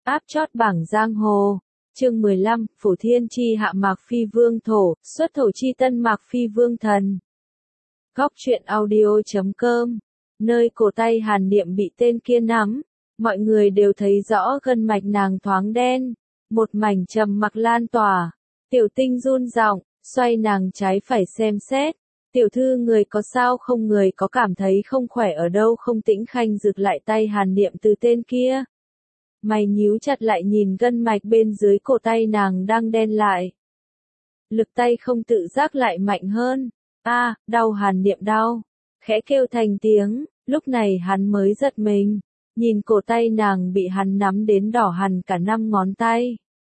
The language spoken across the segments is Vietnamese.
áp chót bảng giang hồ. Chương 15, Phổ Thiên chi hạ Mạc Phi Vương thổ, xuất thổ chi tân Mạc Phi Vương thần. Góc truyện audio.com. Nơi cổ tay Hàn Niệm bị tên kia nắm, mọi người đều thấy rõ gân mạch nàng thoáng đen, một mảnh trầm mặc lan tỏa. Tiểu Tinh run giọng, xoay nàng trái phải xem xét. Tiểu thư người có sao không, người có cảm thấy không khỏe ở đâu không? Tĩnh Khanh rực lại tay Hàn Niệm từ tên kia. Mày nhíu chặt lại nhìn gân mạch bên dưới cổ tay nàng đang đen lại. Lực tay không tự giác lại mạnh hơn. Đau. Hàn Niệm đau. Khẽ kêu thành tiếng, lúc này hắn mới giật mình. Nhìn cổ tay nàng bị hắn nắm đến đỏ hằn cả 5 ngón tay.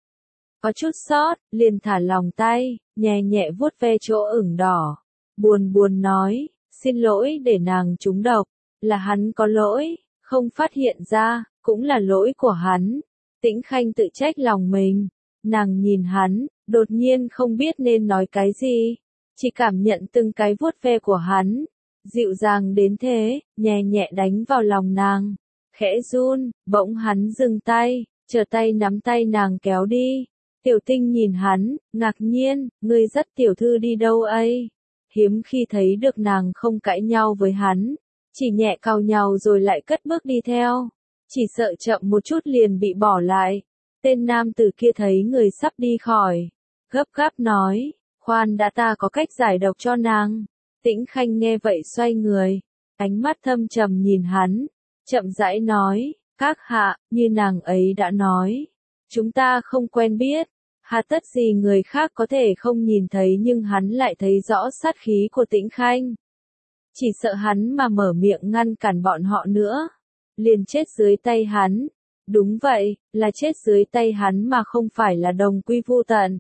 Có chút sót, liền thả lòng tay, nhẹ nhẹ vuốt ve chỗ ửng đỏ. Buồn nói, xin lỗi để nàng trúng độc, là hắn có lỗi, không phát hiện ra, cũng là lỗi của hắn. Tĩnh Khanh tự trách lòng mình, nàng nhìn hắn, đột nhiên không biết nên nói cái gì, chỉ cảm nhận từng cái vuốt ve của hắn, dịu dàng đến thế, nhẹ nhẹ đánh vào lòng nàng, khẽ run, bỗng hắn dừng tay, chờ tay nắm tay nàng kéo đi. Tiểu Tinh nhìn hắn, ngạc nhiên, ngươi dắt tiểu thư đi đâu ấy? Hiếm khi thấy được nàng không cãi nhau với hắn, chỉ nhẹ cau nhau rồi lại cất bước đi theo. Chỉ sợ chậm một chút liền bị bỏ lại. Tên nam tử kia thấy người sắp đi khỏi, gấp gáp nói, khoan đã, ta có cách giải độc cho nàng. Tĩnh Khanh nghe vậy xoay người, ánh mắt thâm trầm nhìn hắn, chậm rãi nói, các hạ, như nàng ấy đã nói, chúng ta không quen biết. Hà tất gì người khác có thể không nhìn thấy nhưng hắn lại thấy rõ sát khí của Tĩnh Khanh. Chỉ sợ hắn mà mở miệng ngăn cản bọn họ nữa, liền chết dưới tay hắn. Đúng vậy, là chết dưới tay hắn mà không phải là đồng quy vu tận.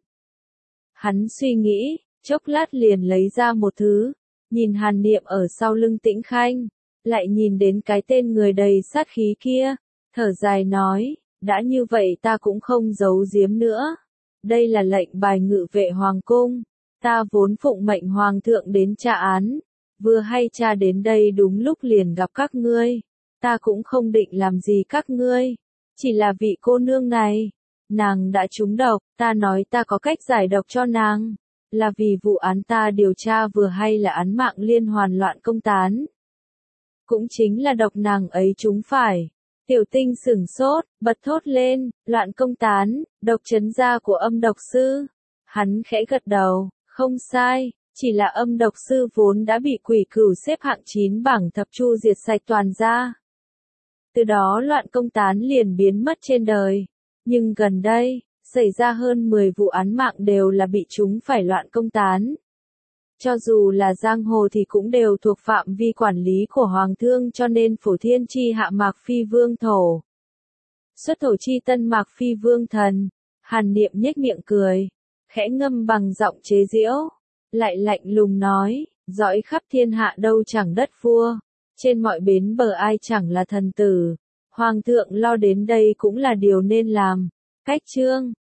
Hắn suy nghĩ, chốc lát liền lấy ra một thứ, nhìn Hàn Niệm ở sau lưng Tĩnh Khanh, lại nhìn đến cái tên người đầy sát khí kia, thở dài nói, đã như vậy ta cũng không giấu giếm nữa. Đây là lệnh bài ngự vệ hoàng cung, ta vốn phụng mệnh hoàng thượng đến tra án, vừa hay tra đến đây đúng lúc liền gặp các ngươi, ta cũng không định làm gì các ngươi, chỉ là vị cô nương này, nàng đã trúng độc, ta nói ta có cách giải độc cho nàng, là vì vụ án ta điều tra vừa hay là án mạng liên hoàn loạn công tán. Cũng chính là độc nàng ấy trúng phải. Tiểu Tinh sửng sốt, bật thốt lên, loạn công tán, độc trấn gia của âm độc sư. Hắn khẽ gật đầu, không sai, chỉ là âm độc sư vốn đã bị quỷ cửu xếp hạng 9 bảng thập chu diệt sạch toàn gia. Từ đó loạn công tán liền biến mất trên đời. Nhưng gần đây, xảy ra hơn 10 vụ án mạng đều là bị chúng phải loạn công tán. Cho dù là giang hồ thì cũng đều thuộc phạm vi quản lý của Hoàng thương, cho nên Phổ Thiên chi hạ Mạc Phi Vương thổ. Xuất thổ chi tân Mạc Phi Vương thần. Hàn Niệm nhếch miệng cười, khẽ ngâm bằng giọng chế giễu, lại lạnh lùng nói, dõi khắp thiên hạ đâu chẳng đất vua, trên mọi bến bờ ai chẳng là thần tử. Hoàng thượng lo đến đây cũng là điều nên làm. Cách chương